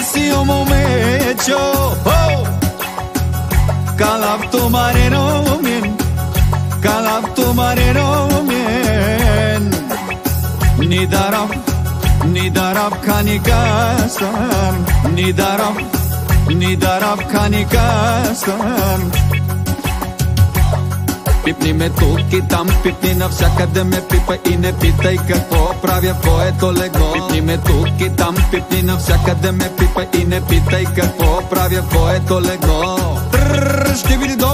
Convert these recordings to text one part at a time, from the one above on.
Messi o momecho, oh, kalapto mareno mien, kalapto mareno mien. Nidarab kanikasam, nidarab kanikasam. Пипни ме тук и там, пипни навсякъде ме пипа и не питай какво правя в твоето легло. Пипни ме тук и там, пипни навсякъде ме пипа и не питай какво правя в твоето легло. Ще биди доп,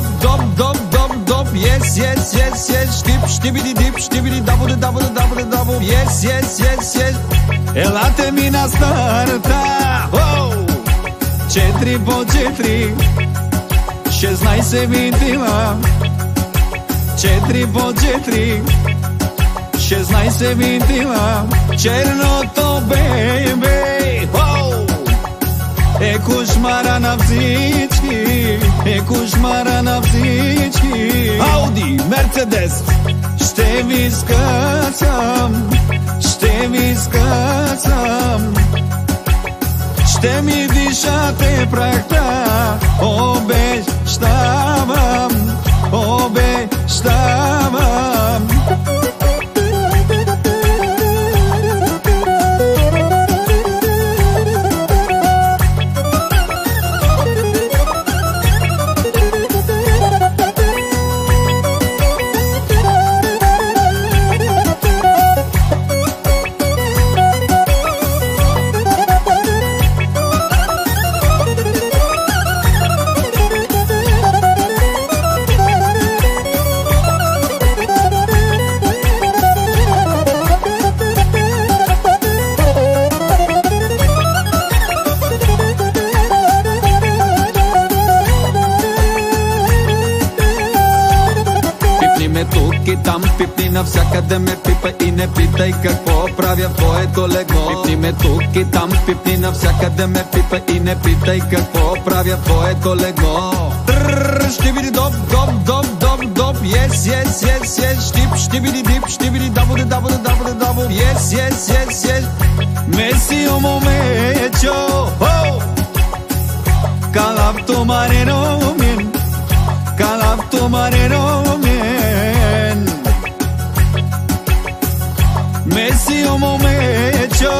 yes, ще биди дип, ще биди дабо, yes. Елате ми на старта, 4 по 4, 16 винтила. 4 по 4, 16 винтила. Черното бебе, е кошмара на всички, е кошмара на всички. Ауди, Мерцедес, ще ви скъсам, ще ви скъсам. Ще ми дишате прахта, обещавам, обещавам. Тук и там, пипни навсякъде ме пипа и не питай какво правя в твоето легло. Пипни ме тук и там, пипни навсякъде ме пипа и не питай какво правя в твоето легло. Ще биди доп, yes, ще биди дип, ще биди дабо, yes. Меси о момечо, kalapto mareno mien, kalapto mareno mien. Messi o momecho,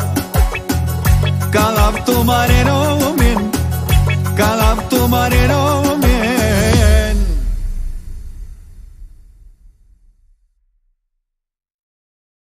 kalapto mareno mien, kalapto mareno